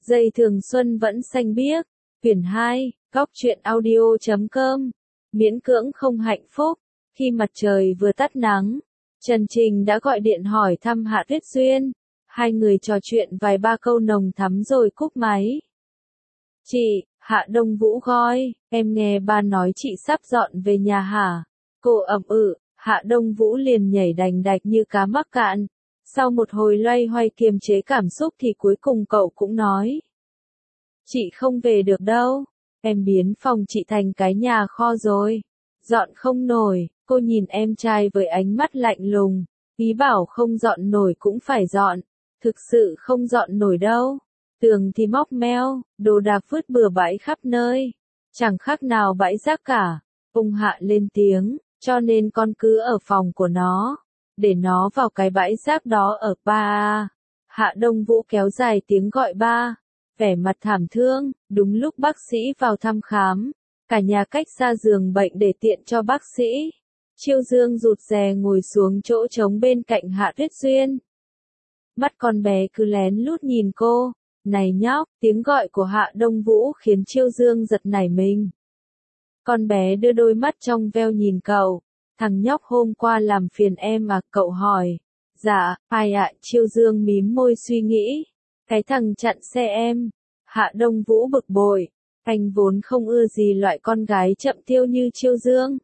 Dây thường xuân vẫn xanh biếc. Quyển 2, Góc truyện audio.com. Miễn cưỡng không hạnh phúc. Khi mặt trời vừa tắt nắng, Trần Trình đã gọi điện hỏi thăm Hạ Tuyết Duyên. Hai người trò chuyện vài ba câu nồng thắm rồi cúp máy. Chị, Hạ Đông Vũ gọi, em nghe ba nói chị sắp dọn về nhà hả? Cô ậm ừ, Hạ Đông Vũ liền nhảy đành đạch như cá mắc cạn. Sau một hồi loay hoay kiềm chế cảm xúc thì cuối cùng cậu cũng nói. Chị không về được đâu, em biến phòng chị thành cái nhà kho rồi. Dọn không nổi, cô nhìn em trai với ánh mắt lạnh lùng. Ý bảo không dọn nổi cũng phải dọn, thực sự không dọn nổi đâu. Tường thì móc meo, đồ đạc vứt bừa bãi khắp nơi. Chẳng khác nào bãi rác cả. Ông Hạ lên tiếng, cho nên con cứ ở phòng của nó. Để nó vào cái bãi rác đó ở ba. Hạ Đông Vũ kéo dài tiếng gọi ba. Vẻ mặt thảm thương, đúng lúc bác sĩ vào thăm khám. Cả nhà cách xa giường bệnh để tiện cho bác sĩ. Chiêu Dương rụt rè ngồi xuống chỗ trống bên cạnh Hạ Tuyết Duyên. Mắt con bé cứ lén lút nhìn cô. Này nhóc, tiếng gọi của Hạ Đông Vũ khiến Chiêu Dương giật nảy mình. Con bé đưa đôi mắt trong veo nhìn cậu. Thằng nhóc hôm qua làm phiền em à, cậu hỏi. Dạ, ai ạ, Chiêu Dương mím môi suy nghĩ. Cái thằng chặn xe em. Hạ Đông Vũ bực bội. Anh vốn không ưa gì loại con gái chậm tiêu như Chiêu Dương.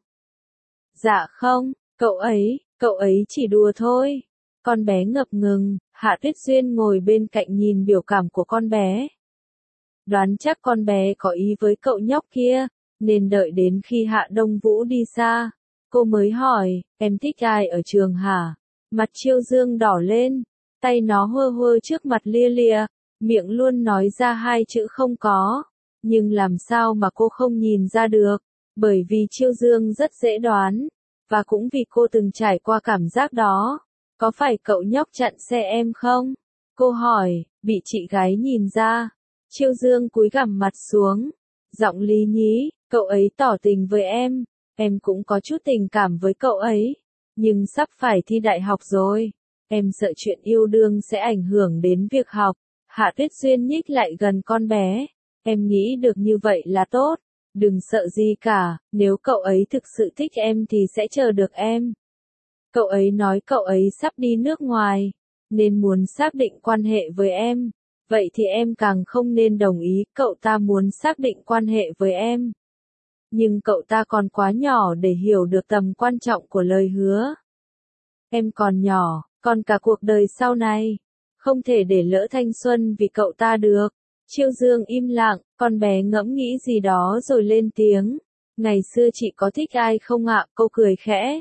Dạ không, cậu ấy chỉ đùa thôi. Con bé ngập ngừng, Hạ Tuyết Duyên ngồi bên cạnh nhìn biểu cảm của con bé. Đoán chắc con bé có ý với cậu nhóc kia, nên đợi đến khi Hạ Đông Vũ đi xa, cô mới hỏi, em thích ai ở trường hả? Mặt Chiêu Dương đỏ lên, tay nó hơ hơ trước mặt lia lịa, miệng luôn nói ra hai chữ không có. Nhưng làm sao mà cô không nhìn ra được, bởi vì Chiêu Dương rất dễ đoán, và cũng vì cô từng trải qua cảm giác đó. Có phải cậu nhóc chặn xe em không? Cô hỏi, bị chị gái nhìn ra. Chiêu Dương cúi gằm mặt xuống. Giọng lý nhí, cậu ấy tỏ tình với em cũng có chút tình cảm với cậu ấy. Nhưng sắp phải thi đại học rồi. Em sợ chuyện yêu đương sẽ ảnh hưởng đến việc học. Hạ Tuyết Duyên nhích lại gần con bé. Em nghĩ được như vậy là tốt. Đừng sợ gì cả, nếu cậu ấy thực sự thích em thì sẽ chờ được em. Cậu ấy nói cậu ấy sắp đi nước ngoài, nên muốn xác định quan hệ với em. Vậy thì em càng không nên đồng ý, cậu ta muốn xác định quan hệ với em. Nhưng cậu ta còn quá nhỏ để hiểu được tầm quan trọng của lời hứa. Em còn nhỏ, còn cả cuộc đời sau này. Không thể để lỡ thanh xuân vì cậu ta được. Chiêu Dương im lặng, con bé ngẫm nghĩ gì đó rồi lên tiếng. Ngày xưa chị có thích ai không ạ? Cô cười khẽ.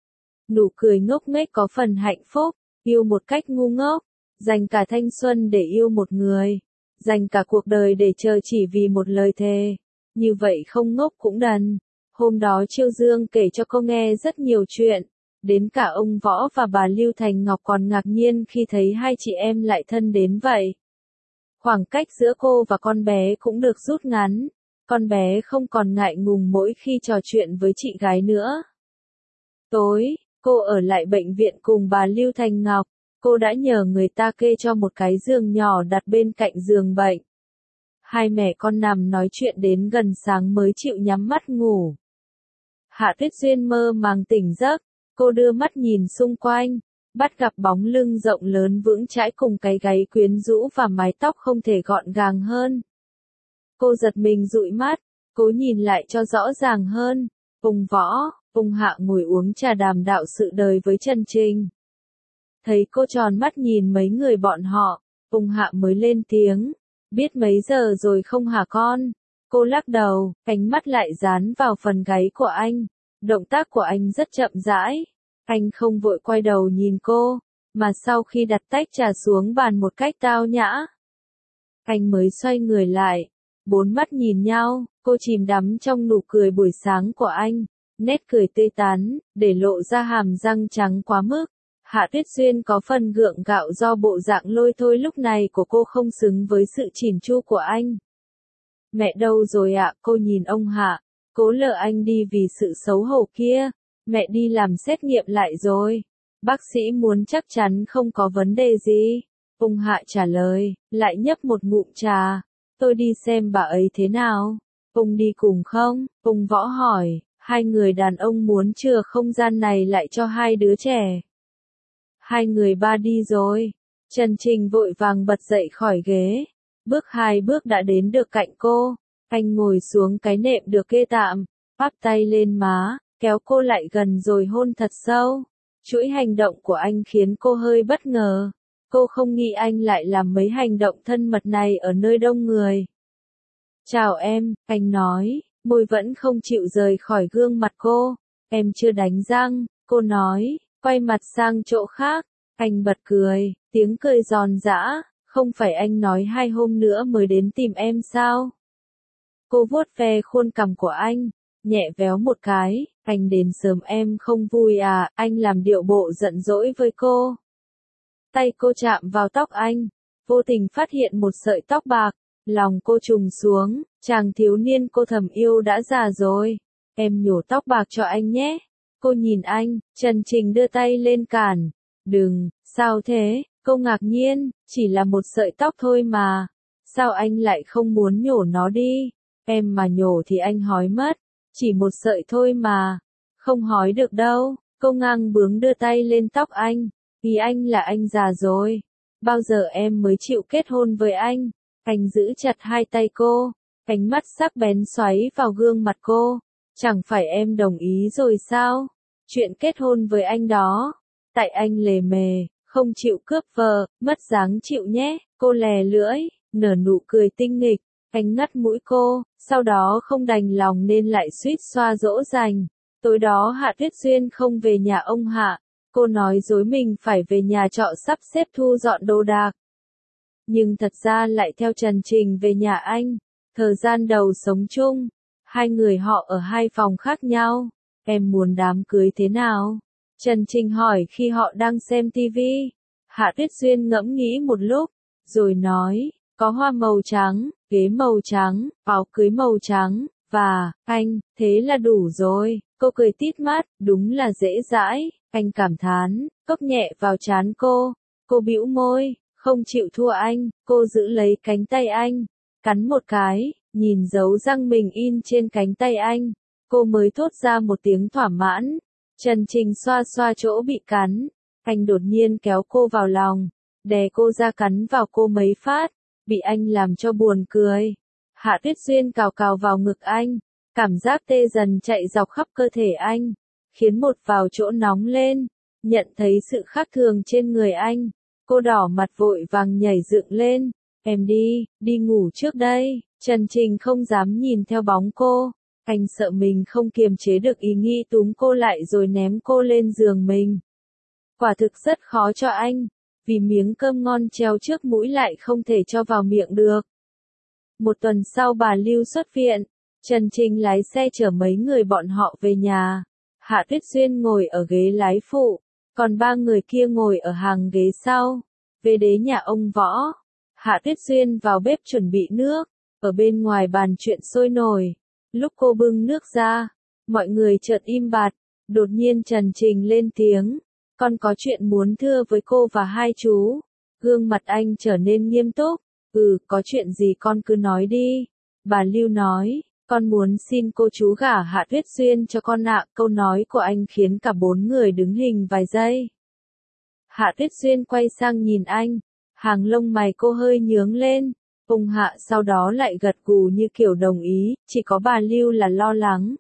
Nụ cười ngốc nghếch có phần hạnh phúc, yêu một cách ngu ngốc, dành cả thanh xuân để yêu một người, dành cả cuộc đời để chờ chỉ vì một lời thề. Như vậy không ngốc cũng đần. Hôm đó Chiêu Dương kể cho cô nghe rất nhiều chuyện, đến cả ông Võ và bà Lưu Thành Ngọc còn ngạc nhiên khi thấy hai chị em lại thân đến vậy. Khoảng cách giữa cô và con bé cũng được rút ngắn, con bé không còn ngại ngùng mỗi khi trò chuyện với chị gái nữa. Tối, cô ở lại bệnh viện cùng bà Lưu Thành Ngọc, cô đã nhờ người ta kê cho một cái giường nhỏ đặt bên cạnh giường bệnh. Hai mẹ con nằm nói chuyện đến gần sáng mới chịu nhắm mắt ngủ. Hạ Tuyết Duyên mơ màng tỉnh giấc, cô đưa mắt nhìn xung quanh, bắt gặp bóng lưng rộng lớn vững chãi cùng cái gáy quyến rũ và mái tóc không thể gọn gàng hơn. Cô giật mình dụi mắt, cố nhìn lại cho rõ ràng hơn. Ông Võ, ông Hạ ngồi uống trà đàm đạo sự đời với Trần Trình. Thấy cô tròn mắt nhìn mấy người bọn họ, ông Hạ mới lên tiếng. Biết mấy giờ rồi không hả con? Cô lắc đầu, ánh mắt lại dán vào phần gáy của anh. Động tác của anh rất chậm rãi. Anh không vội quay đầu nhìn cô, mà sau khi đặt tách trà xuống bàn một cách tao nhã, anh mới xoay người lại. Bốn mắt nhìn nhau, cô chìm đắm trong nụ cười buổi sáng của anh. Nét cười tươi tắn, để lộ ra hàm răng trắng quá mức. Hạ Tuyết Duyên có phần gượng gạo do bộ dạng lôi thôi lúc này của cô không xứng với sự chỉn chu của anh. Mẹ đâu rồi ạ? Cô nhìn ông Hạ, cố lờ anh đi vì sự xấu hổ kia. Mẹ đi làm xét nghiệm lại rồi. Bác sĩ muốn chắc chắn không có vấn đề gì. Ung Hạ trả lời, lại nhấp một ngụm trà. Tôi đi xem bà ấy thế nào. Ung đi cùng không? Ung Võ hỏi, hai người đàn ông muốn chừa không gian này lại cho hai đứa trẻ. Hai người ba đi rồi. Trần Trình vội vàng bật dậy khỏi ghế. Bước hai bước đã đến được cạnh cô. Anh ngồi xuống cái nệm được kê tạm, áp tay lên má, kéo cô lại gần rồi hôn thật sâu. Chuỗi hành động của anh khiến cô hơi bất ngờ. Cô không nghĩ anh lại làm mấy hành động thân mật này ở nơi đông người. Chào em, anh nói, môi vẫn không chịu rời khỏi gương mặt cô. Em chưa đánh răng, cô nói, quay mặt sang chỗ khác. Anh bật cười, tiếng cười giòn giã, không phải anh nói 2 hôm nữa mới đến tìm em sao? Cô vuốt ve khuôn cằm của anh, nhẹ véo một cái, anh đến sớm em không vui à, anh làm điệu bộ giận dỗi với cô. Tay cô chạm vào tóc anh, vô tình phát hiện một sợi tóc bạc, lòng cô trùng xuống, chàng thiếu niên cô thầm yêu đã già rồi. Em nhổ tóc bạc cho anh nhé. Cô nhìn anh, Trần Trình đưa tay lên cản. Đừng, sao thế, cô ngạc nhiên, chỉ là một sợi tóc thôi mà. Sao anh lại không muốn nhổ nó đi? Em mà nhổ thì anh hói mất, chỉ một sợi thôi mà. Không hói được đâu, cô ngang bướng đưa tay lên tóc anh. Ý anh là anh già rồi. Bao giờ em mới chịu kết hôn với anh? Anh giữ chặt hai tay cô, ánh mắt sắc bén xoáy vào gương mặt cô. Chẳng phải em đồng ý rồi sao? Chuyện kết hôn với anh đó. Tại anh lề mề, không chịu cướp vợ, mất dáng chịu nhé. Cô lè lưỡi, nở nụ cười tinh nghịch. Anh ngắt mũi cô, sau đó không đành lòng nên lại suýt xoa dỗ dành. Tối đó Hạ Tuyết Duyên không về nhà ông Hạ. Cô nói dối mình phải về nhà trọ sắp xếp thu dọn đồ đạc. Nhưng thật ra lại theo Trần Trình về nhà anh. Thời gian đầu sống chung, hai người họ ở hai phòng khác nhau. Em muốn đám cưới thế nào? Trần Trình hỏi khi họ đang xem tivi. Hạ Tuyết Duyên ngẫm nghĩ một lúc, rồi nói, có hoa màu trắng, ghế màu trắng, áo cưới màu trắng, và, anh, thế là đủ rồi. Cô cười tít mắt, đúng là dễ dãi. Anh cảm thán, cốc nhẹ vào trán cô. Cô bĩu môi, không chịu thua anh. Cô giữ lấy cánh tay anh, cắn một cái, nhìn dấu răng mình in trên cánh tay anh. Cô mới thốt ra một tiếng thỏa mãn. Trần Trình xoa xoa chỗ bị cắn. Anh đột nhiên kéo cô vào lòng, đè cô ra cắn vào cô mấy phát. Bị anh làm cho buồn cười. Hạ Tuyết Duyên cào cào vào ngực anh. Cảm giác tê dần chạy dọc khắp cơ thể anh, khiến một vào chỗ nóng lên. Nhận thấy sự khác thường trên người anh, cô đỏ mặt vội vàng nhảy dựng lên. Em đi ngủ trước đây. Trần Trình không dám nhìn theo bóng cô. Anh sợ mình không kiềm chế được ý nghĩ túm cô lại rồi ném cô lên giường mình. Quả thực rất khó cho anh, vì miếng cơm ngon treo trước mũi lại không thể cho vào miệng được. Một tuần sau bà Lưu xuất viện, Trần Trình lái xe chở mấy người bọn họ về nhà. Hạ Tuyết Duyên ngồi ở ghế lái phụ, còn 3 người kia ngồi ở hàng ghế sau. Về đến nhà ông Võ, Hạ Tuyết Duyên vào bếp chuẩn bị nước, ở bên ngoài bàn chuyện sôi nổi. Lúc cô bưng nước ra, mọi người chợt im bặt, đột nhiên Trần Trình lên tiếng, con có chuyện muốn thưa với cô và hai chú. Gương mặt anh trở nên nghiêm túc, có chuyện gì con cứ nói đi. Bà Lưu nói, con muốn xin cô chú gả Hạ Tuyết Duyên cho con ạ. Câu nói của anh khiến cả 4 người đứng hình vài giây. Hạ Tuyết Duyên quay sang nhìn anh, hàng lông mày cô hơi nhướng lên. Ung Hạ sau đó lại gật gù như kiểu đồng ý, chỉ có bà Lưu là lo lắng.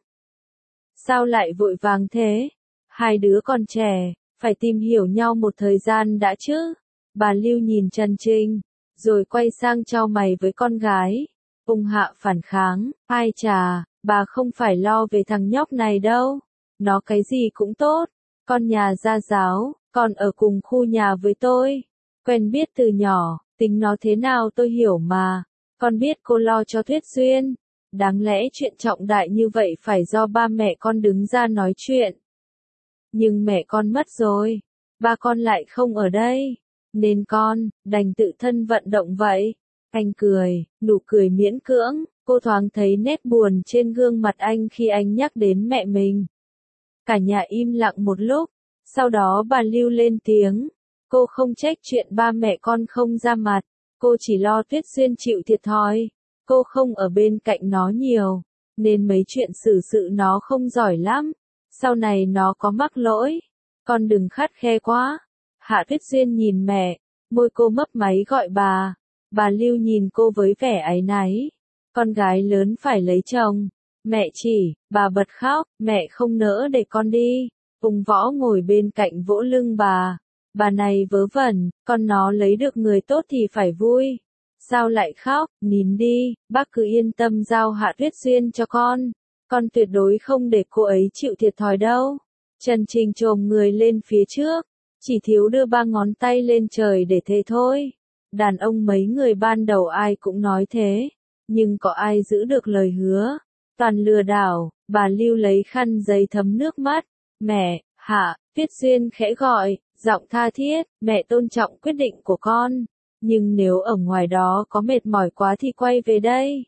Sao lại vội vàng thế? Hai đứa còn trẻ, phải tìm hiểu nhau một thời gian đã chứ. Bà Lưu nhìn Trần Trình, rồi quay sang chau mày với con gái. Ung Hạ phản kháng, ai chà, bà không phải lo về thằng nhóc này đâu. Nó cái gì cũng tốt, con nhà gia giáo, còn ở cùng khu nhà với tôi. Quen biết từ nhỏ, tính nó thế nào tôi hiểu mà. Con biết cô lo cho Tuyết Duyên. Đáng lẽ chuyện trọng đại như vậy phải do ba mẹ con đứng ra nói chuyện. Nhưng mẹ con mất rồi, ba con lại không ở đây, nên con đành tự thân vận động vậy. Anh cười, nụ cười miễn cưỡng, cô thoáng thấy nét buồn trên gương mặt anh khi anh nhắc đến mẹ mình. Cả nhà im lặng một lúc, sau đó bà Lưu lên tiếng, Cô không trách chuyện ba mẹ con không ra mặt, cô chỉ lo Tuyết Duyên chịu thiệt thòi. Cô không ở bên cạnh nó nhiều, nên mấy chuyện xử sự nó không giỏi lắm. Sau này nó có mắc lỗi, con đừng khắt khe quá. Hạ Tuyết Duyên nhìn mẹ, môi cô mấp máy gọi bà. Bà Lưu nhìn cô với vẻ áy náy. Con gái lớn phải lấy chồng. Mẹ chỉ, bà bật khóc, mẹ không nỡ để con đi. Ung Võ ngồi bên cạnh vỗ lưng bà. Bà này vớ vẩn, con nó lấy được người tốt thì phải vui. Sao lại khóc, nín đi, bác cứ yên tâm giao Hạ Tuyết Duyên cho con tuyệt đối không để cô ấy chịu thiệt thòi đâu. Trần Trình chồm người lên phía trước, chỉ thiếu đưa 3 ngón tay lên trời để thế thôi. Đàn ông mấy người ban đầu ai cũng nói thế, nhưng có ai giữ được lời hứa, toàn lừa đảo. Bà Lưu lấy khăn giấy thấm nước mắt. Mẹ, Hạ Tuyết Duyên khẽ gọi, giọng tha thiết, mẹ tôn trọng quyết định của con. Nhưng nếu ở ngoài đó có mệt mỏi quá thì quay về đây.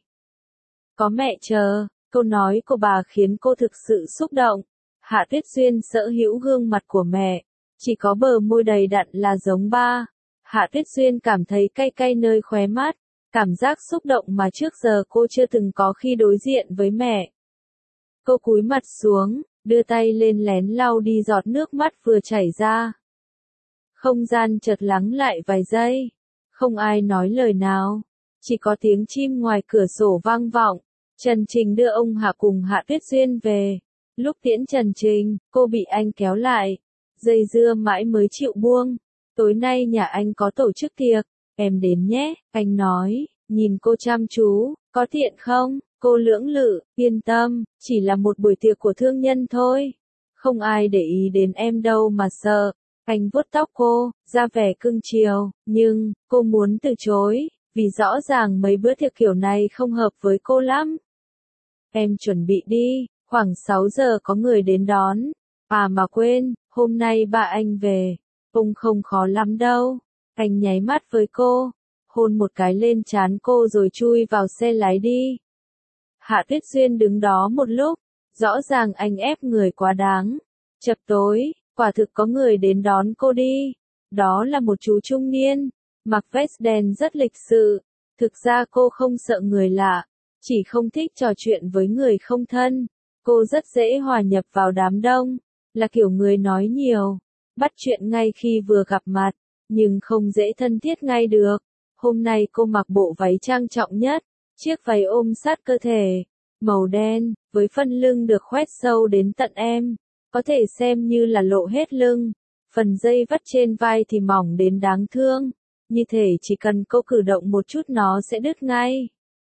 Có mẹ chờ. Câu nói của bà khiến cô thực sự xúc động. Hạ Tuyết Duyên sở hữu gương mặt của mẹ, chỉ có bờ môi đầy đặn là giống ba. Hạ Tuyết Duyên cảm thấy cay cay nơi khóe mắt, cảm giác xúc động mà trước giờ cô chưa từng có khi đối diện với mẹ. Cô cúi mặt xuống, đưa tay lên lén lau đi giọt nước mắt vừa chảy ra. Không gian chợt lắng lại vài giây, không ai nói lời nào, chỉ có tiếng chim ngoài cửa sổ vang vọng. Trần Trình đưa ông Hạ cùng Hạ Tuyết Duyên về. Lúc tiễn Trần Trình, cô bị anh kéo lại, dây dưa mãi mới chịu buông. Tối nay nhà anh có tổ chức tiệc, em đến nhé, anh nói, nhìn cô chăm chú, có tiện không? Cô lưỡng lự, yên tâm, chỉ là một buổi tiệc của thương nhân thôi. Không ai để ý đến em đâu mà sợ. Anh vuốt tóc cô, ra vẻ cưng chiều, nhưng, cô muốn từ chối, vì rõ ràng mấy bữa tiệc kiểu này không hợp với cô lắm. Em chuẩn bị đi, khoảng 6 giờ có người đến đón. À mà quên, hôm nay ba anh về, cũng không khó lắm đâu. Anh nháy mắt với cô, hôn một cái lên trán cô rồi chui vào xe lái đi. Hạ Tuyết Duyên đứng đó một lúc, rõ ràng anh ép người quá đáng. Chập tối, quả thực có người đến đón cô đi. Đó là một chú trung niên, mặc vest đen rất lịch sự. Thực ra cô không sợ người lạ, chỉ không thích trò chuyện với người không thân. Cô rất dễ hòa nhập vào đám đông, là kiểu người nói nhiều, bắt chuyện ngay khi vừa gặp mặt, nhưng không dễ thân thiết ngay được. Hôm nay cô mặc bộ váy trang trọng nhất, chiếc váy ôm sát cơ thể, màu đen, với phân lưng được khoét sâu đến tận em, có thể xem như là lộ hết lưng. Phần dây vắt trên vai thì mỏng đến đáng thương, như thể chỉ cần cô cử động một chút nó sẽ đứt ngay.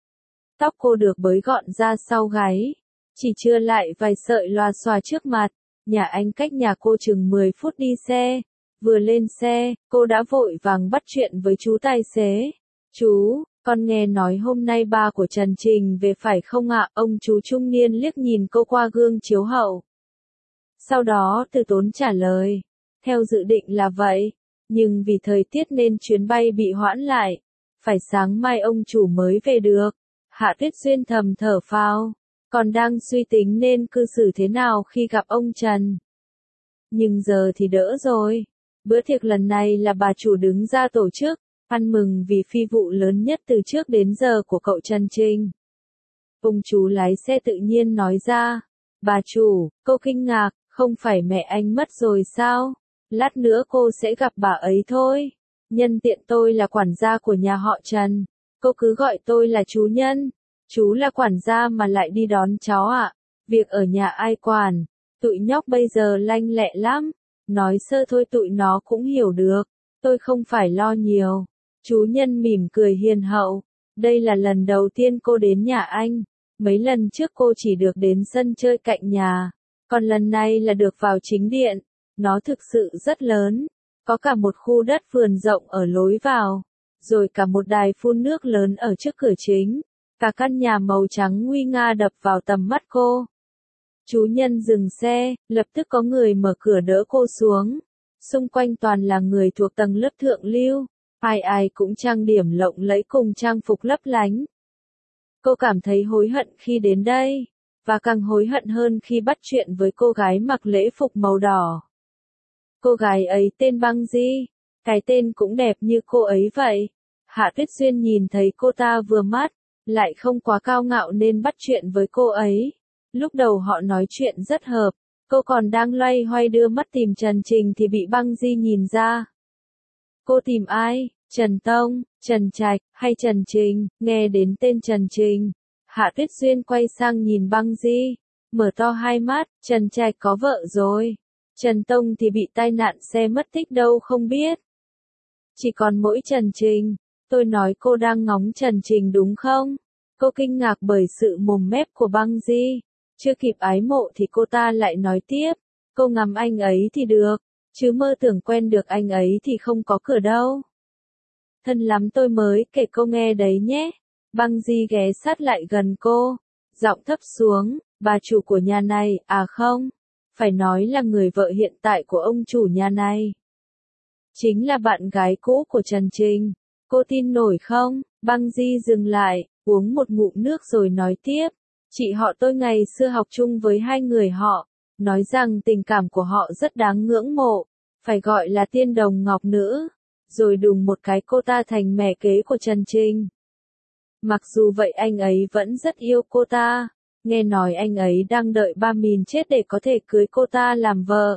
Tóc cô được bới gọn ra sau gáy, chỉ chừa lại vài sợi lòa xòa trước mặt. Nhà anh cách nhà cô chừng 10 phút đi xe. Vừa lên xe, cô đã vội vàng bắt chuyện với chú tài xế. Chú, con nghe nói hôm nay ba của Trần Trình về phải không ạ? Ông chú trung niên liếc nhìn cô qua gương chiếu hậu. Sau đó từ tốn trả lời. Theo dự định là vậy, nhưng vì thời tiết nên chuyến bay bị hoãn lại. Phải sáng mai ông chủ mới về được. Hạ Tuyết Duyên thầm thở phào, còn đang suy tính nên cư xử thế nào khi gặp ông Trần. Nhưng giờ thì đỡ rồi. Bữa tiệc lần này là bà chủ đứng ra tổ chức, ăn mừng vì phi vụ lớn nhất từ trước đến giờ của cậu Trần Trình. Ông chú lái xe tự nhiên nói ra. Bà chủ, cô kinh ngạc, không phải mẹ anh mất rồi sao? Lát nữa cô sẽ gặp bà ấy thôi. Nhân tiện tôi là quản gia của nhà họ Trần. Cô cứ gọi tôi là chú Nhân. Chú là quản gia mà lại đi đón cháu ạ. Việc ở nhà ai quản? Tụi nhóc bây giờ lanh lẹ lắm. Nói sơ thôi tụi nó cũng hiểu được. Tôi không phải lo nhiều. Chú Nhân mỉm cười hiền hậu. Đây là lần đầu tiên cô đến nhà anh. Mấy lần trước cô chỉ được đến sân chơi cạnh nhà. Còn lần này là được vào chính điện. Nó thực sự rất lớn. Có cả một khu đất vườn rộng ở lối vào. Rồi cả một đài phun nước lớn ở trước cửa chính. Cả căn nhà màu trắng nguy nga đập vào tầm mắt cô. Chú Nhân dừng xe, lập tức có người mở cửa đỡ cô xuống. Xung quanh toàn là người thuộc tầng lớp thượng lưu. Ai ai cũng trang điểm lộng lẫy cùng trang phục lấp lánh. Cô cảm thấy hối hận khi đến đây. Và càng hối hận hơn khi bắt chuyện với cô gái mặc lễ phục màu đỏ. Cô gái ấy tên Băng Di. Cái tên cũng đẹp như cô ấy vậy. Hạ Tuyết Duyên nhìn thấy cô ta vừa mắt, lại không quá cao ngạo nên bắt chuyện với cô ấy. Lúc đầu họ nói chuyện rất hợp, cô còn đang loay hoay đưa mắt tìm Trần Trình thì bị Băng Di nhìn ra. Cô tìm ai? Trần Tông, Trần Trạch, hay Trần Trình? Nghe đến tên Trần Trình, Hạ Tuyết Duyên quay sang nhìn Băng Di, mở to hai mắt, Trần Trạch có vợ rồi. Trần Tông thì bị tai nạn xe mất tích đâu không biết. Chỉ còn mỗi Trần Trình. Tôi nói cô đang ngóng Trần Trình đúng không? Cô kinh ngạc bởi sự mồm mép của Băng Di. Chưa kịp ái mộ thì cô ta lại nói tiếp. Cô ngắm anh ấy thì được, chứ mơ tưởng quen được anh ấy thì không có cửa đâu. Thân lắm tôi mới kể cô nghe đấy nhé. Băng Di ghé sát lại gần cô, giọng thấp xuống, bà chủ của nhà này, à không, phải nói là người vợ hiện tại của ông chủ nhà này. Chính là bạn gái cũ của Trần Trình. Cô tin nổi không? Băng Di dừng lại, uống một ngụm nước rồi nói tiếp. Chị họ tôi ngày xưa học chung với hai người họ, nói rằng tình cảm của họ rất đáng ngưỡng mộ, phải gọi là tiên đồng ngọc nữ. Rồi đùng một cái cô ta thành mẹ kế của Trần Trình. Mặc dù vậy anh ấy vẫn rất yêu cô ta, nghe nói anh ấy đang đợi ba mìn chết để có thể cưới cô ta làm vợ.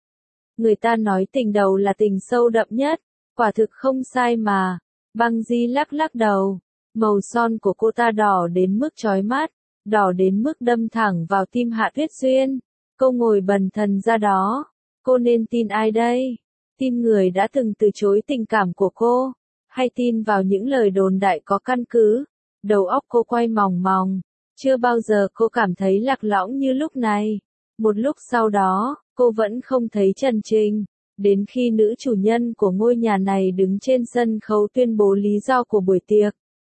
Người ta nói tình đầu là tình sâu đậm nhất, quả thực không sai mà. Băng Di lắc lắc đầu, màu son của cô ta đỏ đến mức chói mắt, đỏ đến mức đâm thẳng vào tim Hạ Tuyết Duyên. Cô ngồi bần thần ra đó, cô nên tin ai đây? Tin người đã từng từ chối tình cảm của cô, hay tin vào những lời đồn đại có căn cứ? Đầu óc cô quay mòng mòng, chưa bao giờ cô cảm thấy lạc lõng như lúc này. Một lúc sau đó, cô vẫn không thấy Trần Trình, đến khi nữ chủ nhân của ngôi nhà này đứng trên sân khấu tuyên bố lý do của buổi tiệc.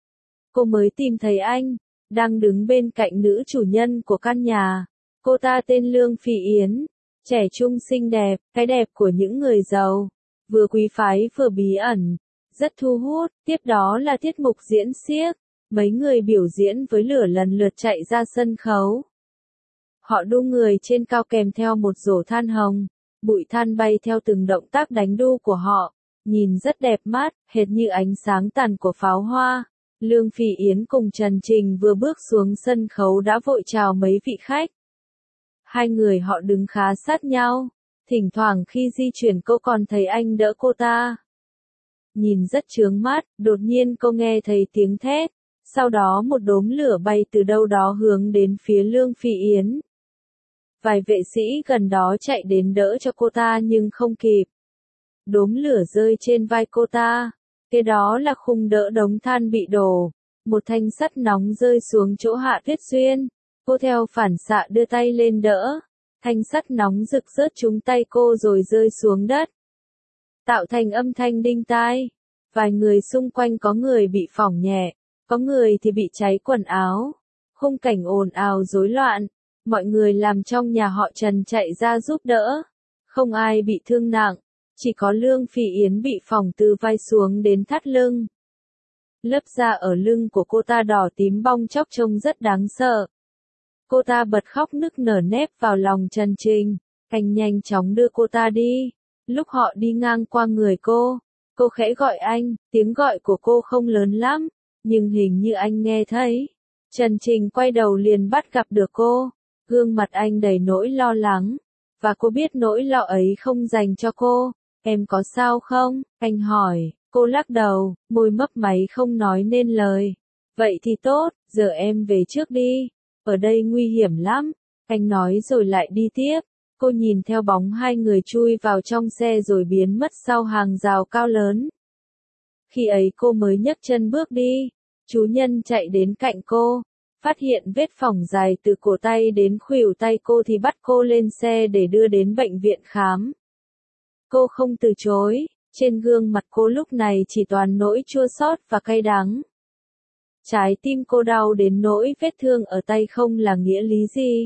Cô mới tìm thấy anh, đang đứng bên cạnh nữ chủ nhân của căn nhà. Cô ta tên Lương Phỉ Yến, trẻ trung xinh đẹp, cái đẹp của những người giàu, vừa quý phái vừa bí ẩn, rất thu hút. Tiếp đó là tiết mục diễn xiếc, mấy người biểu diễn với lửa lần lượt chạy ra sân khấu. Họ đu người trên cao kèm theo một rổ than hồng, bụi than bay theo từng động tác đánh đu của họ, nhìn rất đẹp mắt, hệt như ánh sáng tàn của pháo hoa. Lương Phỉ Yến cùng Trần Trình vừa bước xuống sân khấu đã vội chào mấy vị khách. Hai người họ đứng khá sát nhau, thỉnh thoảng khi di chuyển cô còn thấy anh đỡ cô ta. Nhìn rất chướng mắt, đột nhiên cô nghe thấy tiếng thét, sau đó một đốm lửa bay từ đâu đó hướng đến phía Lương Phỉ Yến. Vài vệ sĩ gần đó chạy đến đỡ cho cô ta nhưng không kịp. Đốm lửa rơi trên vai cô ta, kế đó là khung đỡ đống than bị đổ, một thanh sắt nóng rơi xuống chỗ Hạ Tuyết Duyên. Cô theo phản xạ đưa tay lên đỡ, thanh sắt nóng rực rớt trúng tay cô rồi rơi xuống đất, tạo thành âm thanh đinh tai. Vài người xung quanh có người bị phỏng nhẹ, có người thì bị cháy quần áo. Khung cảnh ồn ào rối loạn, mọi người làm trong nhà họ Trần chạy ra giúp đỡ. Không ai bị thương nặng, chỉ có Lương Phỉ Yến bị phỏng từ vai xuống đến thắt lưng. Lớp da ở lưng của cô ta đỏ tím bong tróc trông rất đáng sợ. Cô ta bật khóc nức nở nép vào lòng Trần Trình, anh nhanh chóng đưa cô ta đi. Lúc họ đi ngang qua người cô khẽ gọi anh, tiếng gọi của cô không lớn lắm, nhưng hình như anh nghe thấy. Trần Trình quay đầu liền bắt gặp được cô, gương mặt anh đầy nỗi lo lắng, và cô biết nỗi lo ấy không dành cho cô. Em có sao không? Anh hỏi, cô lắc đầu, môi mấp máy không nói nên lời. Vậy thì tốt, giờ em về trước đi. Ở đây nguy hiểm lắm, anh nói rồi lại đi tiếp. Cô nhìn theo bóng hai người chui vào trong xe rồi biến mất sau hàng rào cao lớn. Khi ấy cô mới nhấc chân bước đi, chú nhân chạy đến cạnh cô, phát hiện vết phỏng dài từ cổ tay đến khuỷu tay cô thì bắt cô lên xe để đưa đến bệnh viện khám. Cô không từ chối, trên gương mặt cô lúc này chỉ toàn nỗi chua xót và cay đắng. Trái tim cô đau đến nỗi vết thương ở tay không là nghĩa lý gì.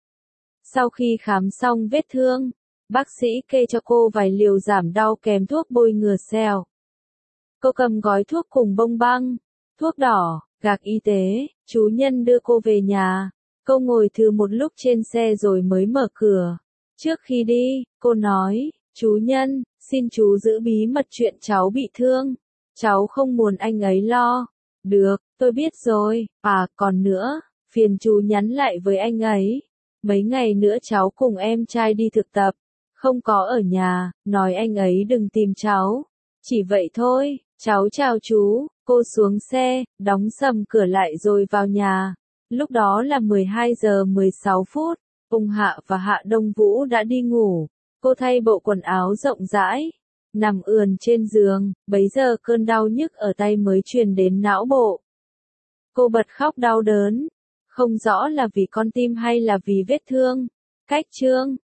Sau khi khám xong vết thương, bác sĩ kê cho cô vài liều giảm đau kèm thuốc bôi ngừa sẹo. Cô cầm gói thuốc cùng bông băng, thuốc đỏ, gạc y tế, chú nhân đưa cô về nhà. Cô ngồi thư một lúc trên xe rồi mới mở cửa. Trước khi đi, cô nói, chú nhân, Xin chú giữ bí mật chuyện cháu bị thương. Cháu không muốn anh ấy lo. Được, tôi biết rồi. À, còn nữa, phiền chú nhắn lại với anh ấy. Mấy ngày nữa cháu cùng em trai đi thực tập. Không có ở nhà, nói anh ấy đừng tìm cháu. Chỉ vậy thôi, cháu chào chú. Cô xuống xe, đóng sầm cửa lại rồi vào nhà. Lúc đó là 12 giờ 16 phút. Ông Hạ và Hạ Đông Vũ đã đi ngủ. Cô thay bộ quần áo rộng rãi, nằm ườn trên giường, bấy giờ cơn đau nhức ở tay mới truyền đến não bộ. Cô bật khóc đau đớn, không rõ là vì con tim hay là vì vết thương. Cách chương